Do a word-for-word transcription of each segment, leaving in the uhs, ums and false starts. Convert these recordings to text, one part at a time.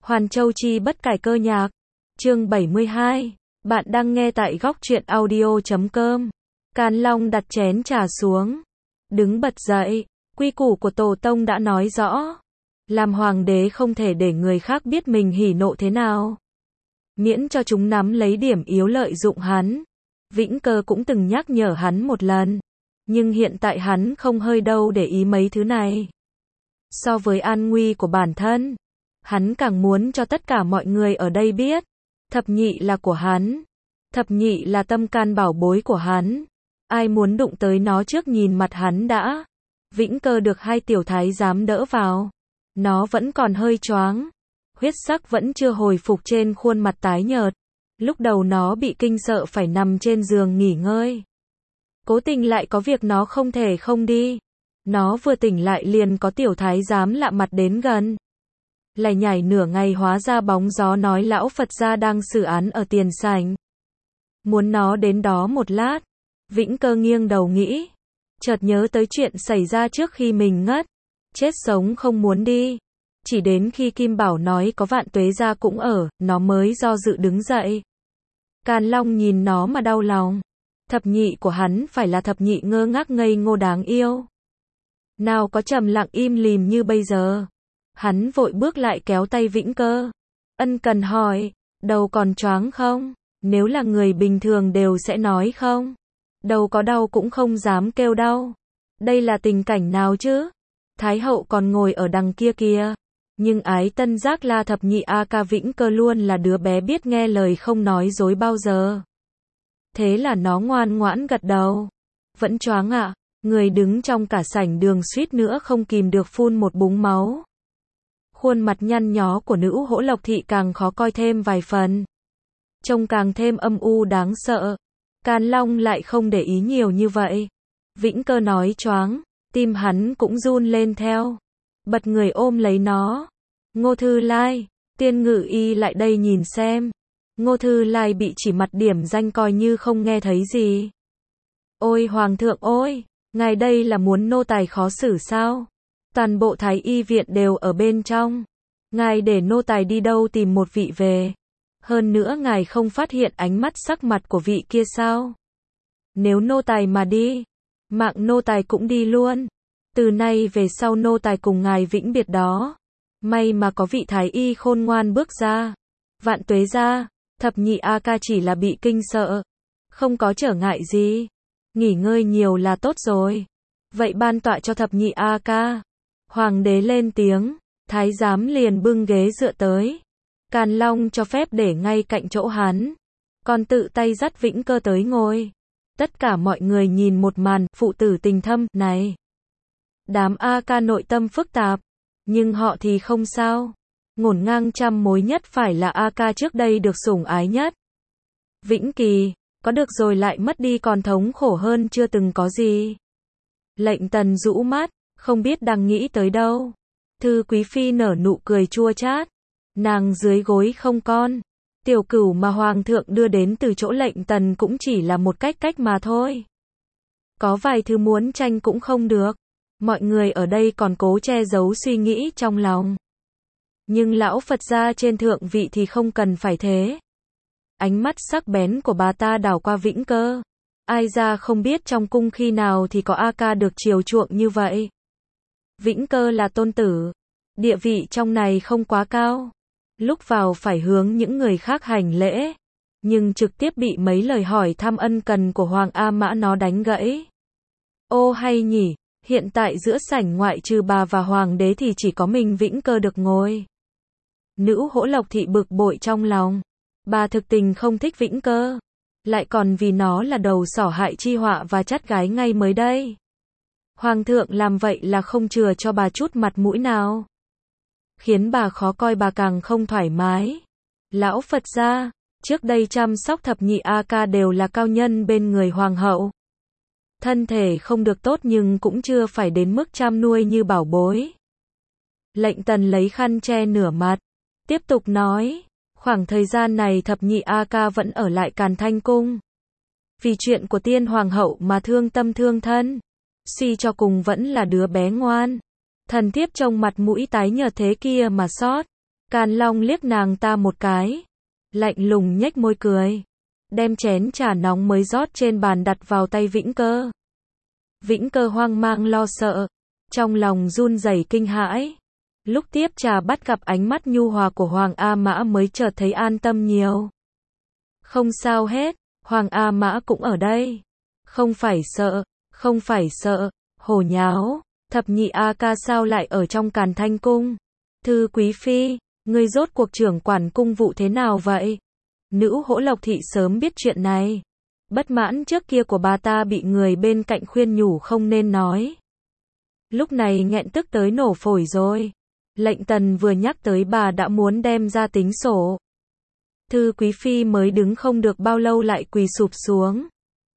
Hoàn Châu Chi bất cải cơ nhạc. Chương bảy mươi hai. Bạn đang nghe tại góc truyện audio chấm com. Càn Long đặt chén trà xuống, đứng bật dậy. Quy củ của Tổ tông đã nói rõ, làm hoàng đế không thể để người khác biết mình hỉ nộ thế nào, miễn cho chúng nắm lấy điểm yếu lợi dụng hắn. Vĩnh Cơ cũng từng nhắc nhở hắn một lần, nhưng hiện tại hắn không hơi đâu để ý mấy thứ này. So với an nguy của bản thân, hắn càng muốn cho tất cả mọi người ở đây biết, thập nhị là của hắn. Thập nhị là tâm can bảo bối của hắn. Ai muốn đụng tới nó trước nhìn mặt hắn đã. Vĩnh Cơ được hai tiểu thái giám đỡ vào. Nó vẫn còn hơi choáng. Huyết sắc vẫn chưa hồi phục trên khuôn mặt tái nhợt. Lúc đầu nó bị kinh sợ phải nằm trên giường nghỉ ngơi. Cố tình lại có việc nó không thể không đi. Nó vừa tỉnh lại liền có tiểu thái giám lạ mặt đến gần. Lải nhải nửa ngày hóa ra bóng gió nói lão Phật gia đang xử án ở tiền sảnh. Muốn nó đến đó một lát. Vĩnh Cơ nghiêng đầu nghĩ. Chợt nhớ tới chuyện xảy ra trước khi mình ngất. Chết sống không muốn đi. Chỉ đến khi Kim Bảo nói có Vạn Tuế gia cũng ở, nó mới do dự đứng dậy. Càn Long nhìn nó mà đau lòng. Thập nhị của hắn phải là thập nhị ngơ ngác ngây ngô đáng yêu. Nào có trầm lặng im lìm như bây giờ. Hắn vội bước lại kéo tay Vĩnh Cơ. Ân cần hỏi, đầu còn choáng không? Nếu là người bình thường đều sẽ nói không. Đầu có đau cũng không dám kêu đau. Đây là tình cảnh nào chứ? Thái hậu còn ngồi ở đằng kia kìa. Nhưng ái tân giác la thập nhị A ca Vĩnh Cơ luôn là đứa bé biết nghe lời không nói dối bao giờ. Thế là nó ngoan ngoãn gật đầu. Vẫn choáng ạ. Người đứng trong cả sảnh đường suýt nữa không kìm được phun một búng máu. Khuôn mặt nhăn nhó của nữ Hỗ Lộc thị càng khó coi thêm vài phần. Trông càng thêm âm u đáng sợ. Càn Long lại không để ý nhiều như vậy. Vĩnh Cơ nói choáng, tim hắn cũng run lên theo. Bật người ôm lấy nó. Ngô Thư Lai, Tiên Ngự Y lại đây nhìn xem. Ngô Thư Lai bị chỉ mặt điểm danh coi như không nghe thấy gì. Ôi Hoàng thượng ôi, ngài đây là muốn nô tài khó xử sao? Toàn bộ Thái Y viện đều ở bên trong. Ngài để nô tài đi đâu tìm một vị về. Hơn nữa ngài không phát hiện ánh mắt sắc mặt của vị kia sao? Nếu nô tài mà đi, mạng nô tài cũng đi luôn. Từ nay về sau nô tài cùng ngài vĩnh biệt đó. May mà có vị Thái Y khôn ngoan bước ra. Vạn Tuế gia, thập nhị A ca chỉ là bị kinh sợ. Không có trở ngại gì. Nghỉ ngơi nhiều là tốt rồi. Vậy ban tọa cho thập nhị A ca. Hoàng đế lên tiếng. Thái giám liền bưng ghế dựa tới. Càn Long cho phép để ngay cạnh chỗ hắn. Còn tự tay dắt Vĩnh Cơ tới ngồi. Tất cả mọi người nhìn một màn phụ tử tình thâm này. Đám A ca nội tâm phức tạp. Nhưng họ thì không sao. Ngổn ngang trăm mối nhất phải là A ca trước đây được sủng ái nhất. Vĩnh Kỳ, có được rồi lại mất đi còn thống khổ hơn chưa từng có gì. Lệnh Tần rũ mắt, không biết đang nghĩ tới đâu. Thư Quý Phi nở nụ cười chua chát. Nàng dưới gối không con. Tiểu cửu mà Hoàng thượng đưa đến từ chỗ Lệnh Tần cũng chỉ là một cách cách mà thôi. Có vài thứ muốn tranh cũng không được. Mọi người ở đây còn cố che giấu suy nghĩ trong lòng. Nhưng lão Phật gia trên thượng vị thì không cần phải thế. Ánh mắt sắc bén của bà ta đảo qua Vĩnh Cơ. Ai ra không biết trong cung khi nào thì có A ca được chiều chuộng như vậy. Vĩnh Cơ là tôn tử. Địa vị trong này không quá cao. Lúc vào phải hướng những người khác hành lễ. Nhưng trực tiếp bị mấy lời hỏi thăm ân cần của Hoàng A Mã nó đánh gãy. Ô hay nhỉ, hiện tại giữa sảnh ngoại trừ bà và Hoàng đế thì chỉ có mình Vĩnh Cơ được ngồi. Nữ Hỗ Lộc thị bực bội trong lòng. Bà thực tình không thích Vĩnh Cơ. Lại còn vì nó là đầu sỏ hại chi họa và chắt gái ngay mới đây. Hoàng thượng làm vậy là không chừa cho bà chút mặt mũi nào. Khiến bà khó coi bà càng không thoải mái. Lão Phật gia, trước đây chăm sóc thập nhị A ca đều là cao nhân bên người hoàng hậu. Thân thể không được tốt nhưng cũng chưa phải đến mức chăm nuôi như bảo bối. Lệnh Tần lấy khăn che nửa mặt. Tiếp tục nói, khoảng thời gian này thập nhị A ca vẫn ở lại Càn Thanh Cung. Vì chuyện của tiên hoàng hậu mà thương tâm thương thân. Suy cho cùng vẫn là đứa bé ngoan. Thần thiếp trông mặt mũi tái nhợt thế kia mà sót. Càn Long liếc nàng ta một cái, lạnh lùng nhếch môi cười, đem chén trà nóng mới rót trên bàn đặt vào tay Vĩnh Cơ. Vĩnh Cơ hoang mang lo sợ, trong lòng run rẩy kinh hãi. Lúc tiếp trà bắt gặp ánh mắt nhu hòa của Hoàng A Mã mới chợt thấy an tâm nhiều. Không sao hết, Hoàng A Mã cũng ở đây. Không phải sợ, không phải sợ, hồ nháo, thập nhị A ca sao lại ở trong Càn Thanh Cung? Thư quý phi, ngươi rốt cuộc trưởng quản cung vụ thế nào vậy? Nữ Hỗ Lộc Thị sớm biết chuyện này. Bất mãn trước kia của bà ta bị người bên cạnh khuyên nhủ không nên nói. Lúc này nghẹn tức tới nổ phổi rồi. Lệnh Tần vừa nhắc tới bà đã muốn đem ra tính sổ. Thư quý phi mới đứng không được bao lâu lại quỳ sụp xuống.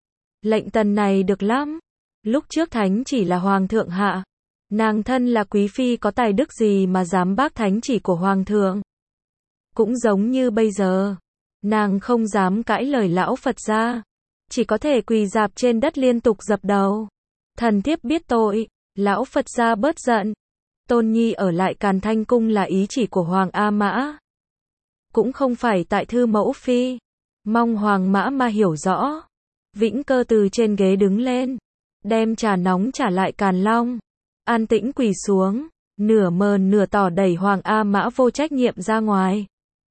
Lệnh Tần này được lắm. Lúc trước thánh chỉ là hoàng thượng hạ. Nàng thân là quý phi có tài đức gì mà dám bác thánh chỉ của hoàng thượng. Cũng giống như bây giờ. Nàng không dám cãi lời lão Phật gia. Chỉ có thể quỳ dạp trên đất liên tục dập đầu. Thần thiếp biết tội. Lão Phật gia bớt giận. Tôn Nhi ở lại Càn Thanh Cung là ý chỉ của Hoàng A Mã. Cũng không phải tại thư mẫu phi. Mong Hoàng Mã ma hiểu rõ. Vĩnh Cơ từ trên ghế đứng lên. Đem trà nóng trả lại Càn Long. An tĩnh quỳ xuống. Nửa mờn nửa tỏ đẩy Hoàng A Mã vô trách nhiệm ra ngoài.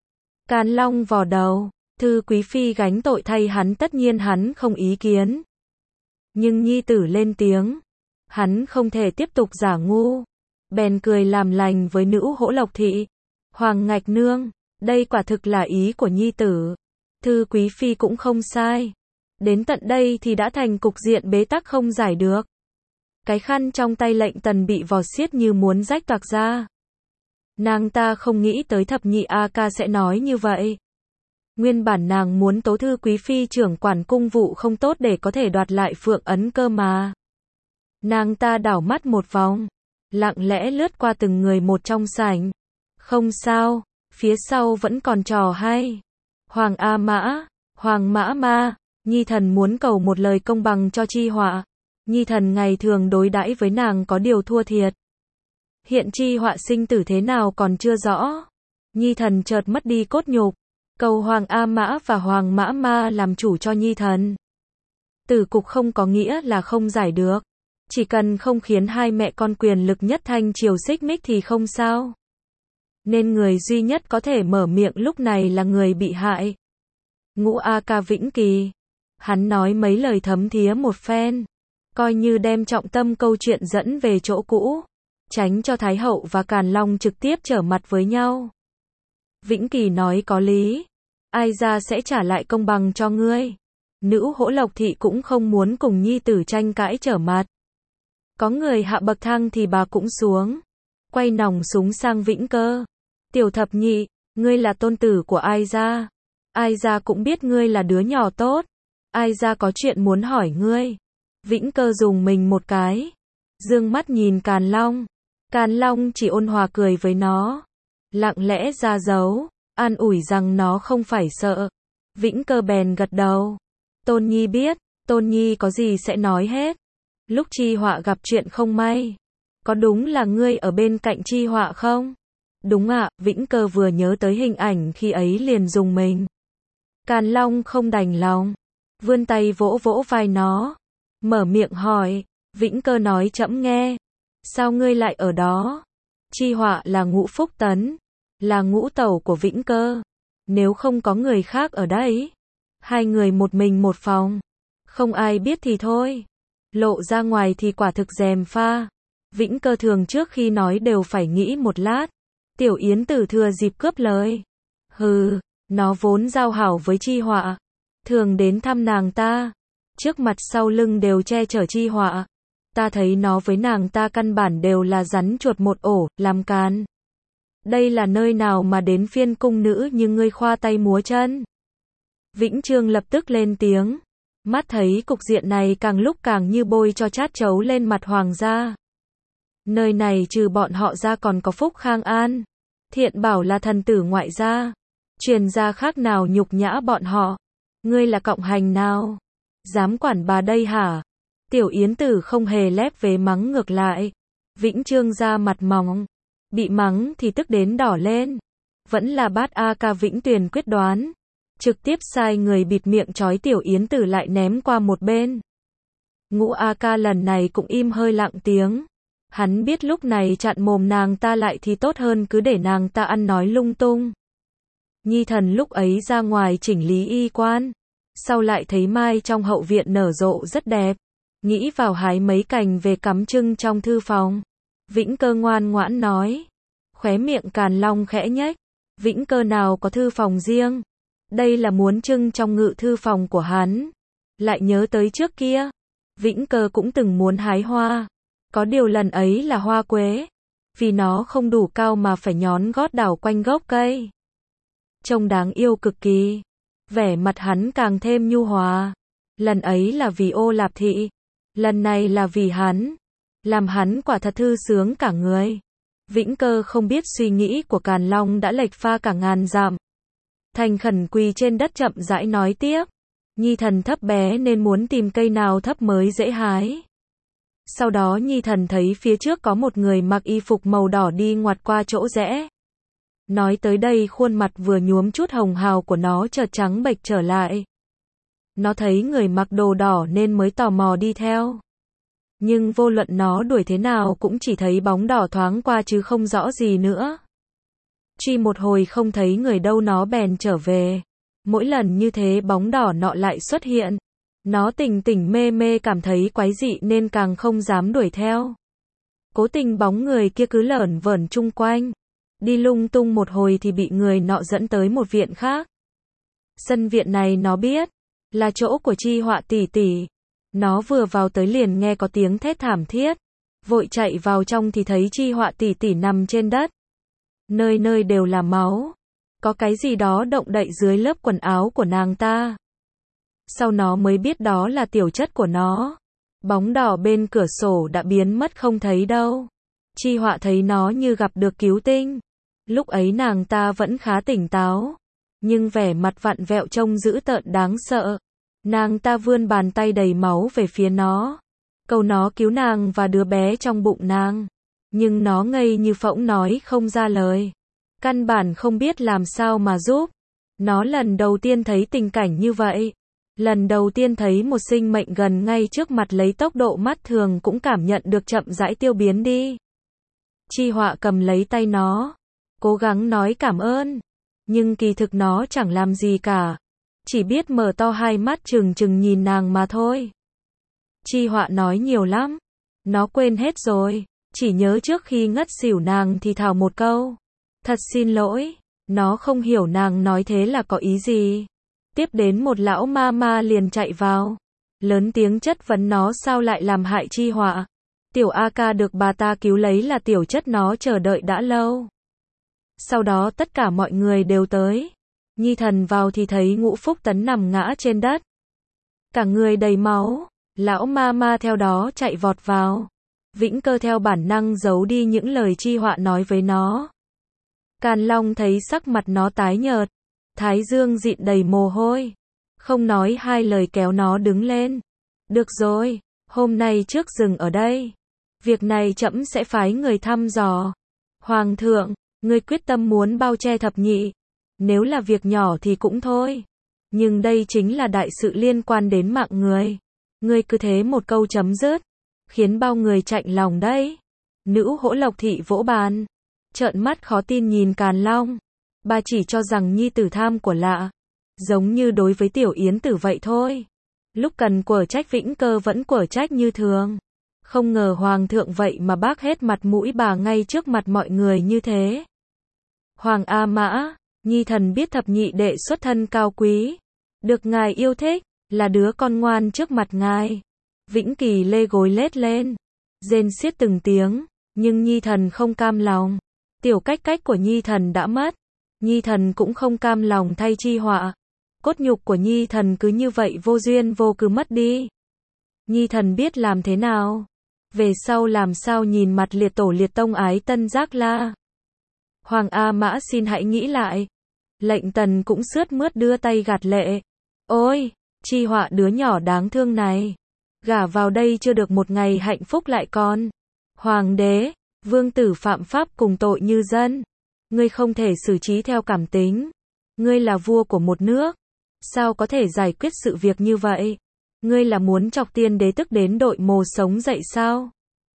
Càn Long vò đầu. Thư quý phi gánh tội thay hắn, tất nhiên hắn không ý kiến. Nhưng nhi tử lên tiếng. Hắn không thể tiếp tục giả ngu. Bèn cười làm lành với nữ Hỗ Lộc Thị. Hoàng ngạch nương, đây quả thực là ý của nhi tử. Thư quý phi cũng không sai. Đến tận đây thì đã thành cục diện bế tắc không giải được. Cái khăn trong tay Lệnh Tần bị vò xiết như muốn rách toạc ra. Nàng ta không nghĩ tới thập nhị A ca sẽ nói như vậy. Nguyên bản nàng muốn tố thư quý phi trưởng quản cung vụ không tốt để có thể đoạt lại phượng ấn cơ mà. Nàng ta đảo mắt một vòng, lặng lẽ lướt qua từng người một trong sảnh. Không sao, phía sau vẫn còn trò hay. Hoàng A Mã, Hoàng Mã ma, nhi thần muốn cầu một lời công bằng cho Chi Họa. Nhi thần ngày thường đối đãi với nàng có điều thua thiệt. Hiện Chi Họa sinh tử thế nào còn chưa rõ. Nhi thần chợt mất đi cốt nhục. Cầu Hoàng A Mã và Hoàng Mã ma làm chủ cho nhi thần. Tử cục không có nghĩa là không giải được. Chỉ cần không khiến hai mẹ con quyền lực nhất Thanh triều xích mích thì không sao. Nên người duy nhất có thể mở miệng lúc này là người bị hại. Ngũ A ca Vĩnh Kỳ. Hắn nói mấy lời thấm thía một phen. Coi như đem trọng tâm câu chuyện dẫn về chỗ cũ. Tránh cho Thái Hậu và Càn Long trực tiếp trở mặt với nhau. Vĩnh Kỳ nói có lý. Ai ra sẽ trả lại công bằng cho ngươi. Nữ Hỗ Lộc Thị cũng không muốn cùng nhi tử tranh cãi trở mặt. Có người hạ bậc thang thì bà cũng xuống. Quay nòng súng sang Vĩnh Cơ. Tiểu thập nhị, ngươi là tôn tử của Ai gia. Ai gia cũng biết ngươi là đứa nhỏ tốt. Ai gia có chuyện muốn hỏi ngươi. Vĩnh Cơ dùng mình một cái. Dương mắt nhìn Càn Long. Càn Long chỉ ôn hòa cười với nó. Lặng lẽ ra dấu. An ủi rằng nó không phải sợ. Vĩnh Cơ bèn gật đầu. Tôn Nhi biết. Tôn Nhi có gì sẽ nói hết. Lúc Chi Họa gặp chuyện không may. Có đúng là ngươi ở bên cạnh Chi Họa không? Đúng ạ. Vĩnh Cơ vừa nhớ tới hình ảnh khi ấy liền dùng mình. Càn Long không đành lòng. Vươn tay vỗ vỗ vai nó. Mở miệng hỏi. Vĩnh Cơ nói trẫm nghe. Sao ngươi lại ở đó? Chi Họa là Ngũ Phúc Tấn. Là ngũ tẩu của Vĩnh Cơ. Nếu không có người khác ở đây. Hai người một mình một phòng. Không ai biết thì thôi. Lộ ra ngoài thì quả thực gièm pha. Vĩnh Cơ thường trước khi nói đều phải nghĩ một lát. Tiểu Yến Tử thừa dịp cướp lời. Hừ, nó vốn giao hảo với Chi Họa. Thường đến thăm nàng ta. Trước mặt sau lưng đều che chở Chi Họa. Ta thấy nó với nàng ta căn bản đều là rắn chuột một ổ, làm càn. Đây là nơi nào mà đến phiên cung nữ như ngươi khoa tay múa chân. Vĩnh Trương lập tức lên tiếng. Mắt thấy cục diện này càng lúc càng như bôi cho chát chấu lên mặt hoàng gia. Nơi này trừ bọn họ ra còn có Phúc Khang An. Thiện Bảo là thần tử ngoại gia. Truyền gia khác nào nhục nhã bọn họ. Ngươi là cộng hành nào? Dám quản bà đây hả? Tiểu Yến Tử không hề lép vế mắng ngược lại. Vĩnh Trương ra mặt mỏng. Bị mắng thì tức đến đỏ lên. Vẫn là Bát A Ca Vĩnh Tuyền quyết đoán. Trực tiếp sai người bịt miệng trói Tiểu Yến Tử lại ném qua một bên. Ngũ A Ca lần này cũng im hơi lặng tiếng. Hắn biết lúc này chặn mồm nàng ta lại thì tốt hơn cứ để nàng ta ăn nói lung tung. Nhi Thần lúc ấy ra ngoài chỉnh lý y quan. Sau lại thấy mai trong hậu viện nở rộ rất đẹp. Nghĩ vào hái mấy cành về cắm trưng trong thư phòng. Vĩnh Cơ ngoan ngoãn nói. Khóe miệng Càn Long khẽ nhếch. Vĩnh Cơ nào có thư phòng riêng. Đây là muốn trưng trong ngự thư phòng của hắn. Lại nhớ tới trước kia. Vĩnh Cơ cũng từng muốn hái hoa. Có điều lần ấy là hoa quế. Vì nó không đủ cao mà phải nhón gót đảo quanh gốc cây. Trông đáng yêu cực kỳ. Vẻ mặt hắn càng thêm nhu hòa. Lần ấy là vì Ô Lạp Thị. Lần này là vì hắn. Làm hắn quả thật thư sướng cả người. Vĩnh Cơ không biết suy nghĩ của Càn Long đã lệch pha cả ngàn dặm. Thành khẩn quỳ trên đất chậm rãi nói tiếp. Nhi Thần thấp bé nên muốn tìm cây nào thấp mới dễ hái. Sau đó Nhi Thần thấy phía trước có một người mặc y phục màu đỏ đi ngoặt qua chỗ rẽ. Nói tới đây khuôn mặt vừa nhuốm chút hồng hào của nó chợt trắng bệch trở lại. Nó thấy người mặc đồ đỏ nên mới tò mò đi theo. Nhưng vô luận nó đuổi thế nào cũng chỉ thấy bóng đỏ thoáng qua chứ không rõ gì nữa. Truy một hồi không thấy người đâu nó bèn trở về. Mỗi lần như thế bóng đỏ nọ lại xuất hiện. Nó tỉnh tỉnh mê mê cảm thấy quái dị nên càng không dám đuổi theo. Cố tình bóng người kia cứ lởn vởn chung quanh. Đi lung tung một hồi thì bị người nọ dẫn tới một viện khác. Sân viện này nó biết. Là chỗ của Chi Họa tỷ tỷ. Nó vừa vào tới liền nghe có tiếng thét thảm thiết. Vội chạy vào trong thì thấy Chi Họa tỷ tỷ nằm trên đất. Nơi nơi đều là máu. Có cái gì đó động đậy dưới lớp quần áo của nàng ta. Sau nó mới biết đó là tiểu chất của nó. Bóng đỏ bên cửa sổ đã biến mất không thấy đâu. Chi Họa thấy nó như gặp được cứu tinh. Lúc ấy nàng ta vẫn khá tỉnh táo. Nhưng vẻ mặt vặn vẹo trông dữ tợn đáng sợ. Nàng ta vươn bàn tay đầy máu về phía nó. Cầu nó cứu nàng và đứa bé trong bụng nàng. Nhưng nó ngây như phỗng nói không ra lời. Căn bản không biết làm sao mà giúp. Nó lần đầu tiên thấy tình cảnh như vậy. Lần đầu tiên thấy một sinh mệnh gần ngay trước mặt lấy tốc độ mắt thường cũng cảm nhận được chậm rãi tiêu biến đi. Chi Họa cầm lấy tay nó. Cố gắng nói cảm ơn. Nhưng kỳ thực nó chẳng làm gì cả. Chỉ biết mở to hai mắt trừng trừng nhìn nàng mà thôi. Chi Họa nói nhiều lắm. Nó quên hết rồi. Chỉ nhớ trước khi ngất xỉu nàng thì thào một câu. Thật xin lỗi. Nó không hiểu nàng nói thế là có ý gì. Tiếp đến một lão ma ma liền chạy vào. Lớn tiếng chất vấn nó sao lại làm hại Chi Họa. Tiểu A Ca được bà ta cứu lấy là tiểu chất nó chờ đợi đã lâu. Sau đó tất cả mọi người đều tới. Nhi Thần vào thì thấy Ngũ Phúc Tấn nằm ngã trên đất. Cả người đầy máu. Lão ma ma theo đó chạy vọt vào. Vĩnh Cơ theo bản năng giấu đi những lời Chi Họa nói với nó. Càn Long thấy sắc mặt nó tái nhợt. Thái dương dịn đầy mồ hôi. Không nói hai lời kéo nó đứng lên. Được rồi, hôm nay trước dừng ở đây. Việc này trẫm sẽ phái người thăm dò. Hoàng thượng, ngươi quyết tâm muốn bao che thập nhị. Nếu là việc nhỏ thì cũng thôi. Nhưng đây chính là đại sự liên quan đến mạng người. Ngươi cứ thế một câu chấm dứt. Khiến bao người chạnh lòng đấy. Nữ Hỗ Lộc Thị vỗ bàn. Trợn mắt khó tin nhìn Càn Long. Bà chỉ cho rằng nhi tử tham của lạ. Giống như đối với Tiểu Yến Tử vậy thôi. Lúc cần quở trách Vĩnh Cơ vẫn quở trách như thường. Không ngờ Hoàng thượng vậy mà bác hết mặt mũi bà ngay trước mặt mọi người như thế. Hoàng A Mã, Nhi Thần biết thập nhị đệ xuất thân cao quý. Được ngài yêu thích, là đứa con ngoan trước mặt ngài. Vĩnh Kỳ lê gối lết lên. Rên xiết từng tiếng, nhưng Nhi Thần không cam lòng. Tiểu Cách Cách của Nhi Thần đã mất. Nhi Thần cũng không cam lòng thay Chi Họa. Cốt nhục của Nhi Thần cứ như vậy vô duyên vô cớ mất đi. Nhi Thần biết làm thế nào. Về sau làm sao nhìn mặt liệt tổ liệt tông ái tân giác la. Hoàng A Mã xin hãy nghĩ lại. Lệnh Tần cũng sướt mướt đưa tay gạt lệ. Ôi, Chi Họa đứa nhỏ đáng thương này. Gả vào đây chưa được một ngày hạnh phúc lại còn. Hoàng đế, vương tử phạm pháp cùng tội như dân. Ngươi không thể xử trí theo cảm tính. Ngươi là vua của một nước. Sao có thể giải quyết sự việc như vậy? Ngươi là muốn chọc tiên đế tức đến đội mồ sống dậy sao?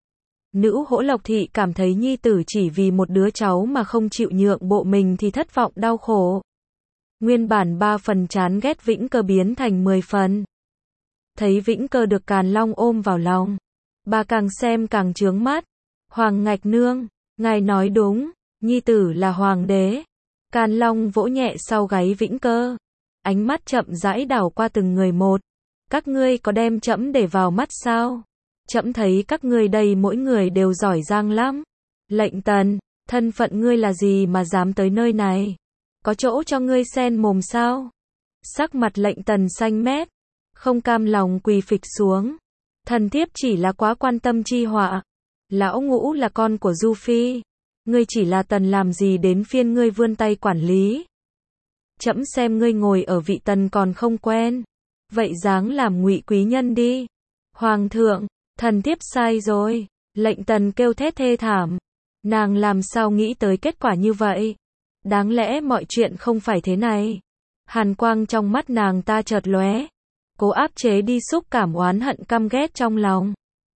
Nữ Hỗ Lộc Thị cảm thấy nhi tử chỉ vì một đứa cháu mà không chịu nhượng bộ mình thì thất vọng đau khổ. Nguyên bản ba phần chán ghét Vĩnh Cơ biến thành mười phần. Thấy Vĩnh Cơ được Càn Long ôm vào lòng, bà càng xem càng chướng mắt. Hoàng Ngạch Nương, ngài nói đúng, nhi tử là hoàng đế. Càn Long vỗ nhẹ sau gáy Vĩnh Cơ, ánh mắt chậm rãi đảo qua từng người một. Các ngươi có đem trẫm để vào mắt sao? Trẫm thấy các ngươi đây mỗi người đều giỏi giang lắm. Lệnh Tần, thân phận ngươi là gì mà dám tới nơi này? Có chỗ cho ngươi xen mồm sao? Sắc mặt Lệnh Tần xanh mét, không cam lòng quỳ phịch xuống. Thần thiếp chỉ là quá quan tâm Chi Họa. Lão Ngũ là con của Du Phi. Ngươi chỉ là tần làm gì đến phiên ngươi vươn tay quản lý. Trẫm xem ngươi ngồi ở vị tần còn không quen. Vậy dáng làm ngụy quý nhân đi. Hoàng thượng, thần thiếp sai rồi. Lệnh Tần kêu thét thê thảm. Nàng làm sao nghĩ tới kết quả như vậy? Đáng lẽ mọi chuyện không phải thế này. Hàn quang trong mắt nàng ta chợt lóe, cố áp chế đi xúc cảm oán hận căm ghét trong lòng.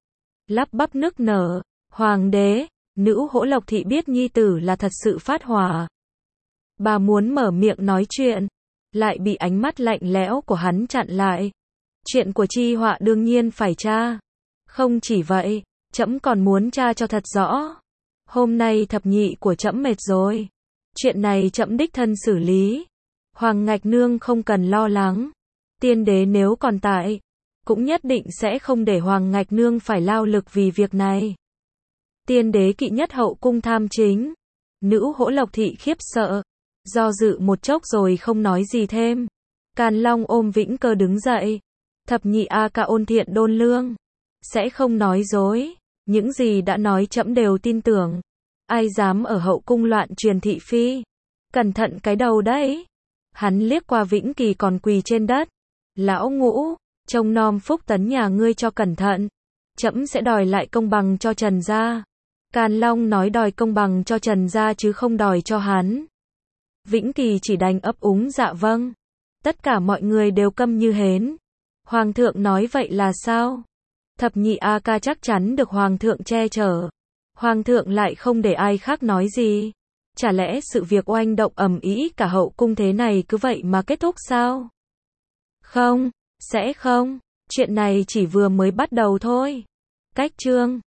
Lắp bắp nức nở, hoàng đế, nữ Hỗ Lộc Thị biết nhi tử là thật sự phát hỏa. Bà muốn mở miệng nói chuyện, lại bị ánh mắt lạnh lẽo của hắn chặn lại. Chuyện của Chi Họa đương nhiên phải tra. Không chỉ vậy, trẫm còn muốn tra cho thật rõ. Hôm nay thập nhị của trẫm mệt rồi. Chuyện này trẫm đích thân xử lý. Hoàng Ngạch Nương không cần lo lắng. Tiên đế nếu còn tại, cũng nhất định sẽ không để Hoàng Ngạch Nương phải lao lực vì việc này. Tiên đế kỵ nhất hậu cung tham chính. Nữ Hỗ Lộc Thị khiếp sợ, do dự một chốc rồi không nói gì thêm. Càn Long ôm Vĩnh Cơ đứng dậy. Thập nhị a ca ôn thiện đôn lương, sẽ không nói dối. Những gì đã nói trẫm đều tin tưởng. Ai dám ở hậu cung loạn truyền thị phi. Cẩn thận cái đầu đấy. Hắn liếc qua Vĩnh Kỳ còn quỳ trên đất. Lão Ngũ, trông nom Phúc Tấn nhà ngươi cho cẩn thận. Trẫm sẽ đòi lại công bằng cho Trần gia. Càn Long nói đòi công bằng cho Trần gia chứ không đòi cho hắn. Vĩnh Kỳ chỉ đành ấp úng dạ vâng. Tất cả mọi người đều câm như hến. Hoàng thượng nói vậy là sao? Thập nhị a ca chắc chắn được Hoàng thượng che chở. Hoàng thượng lại không để ai khác nói gì. Chả lẽ sự việc oanh động ầm ĩ cả hậu cung thế này cứ vậy mà kết thúc sao? Không, sẽ không. Chuyện này chỉ vừa mới bắt đầu thôi. Cách chương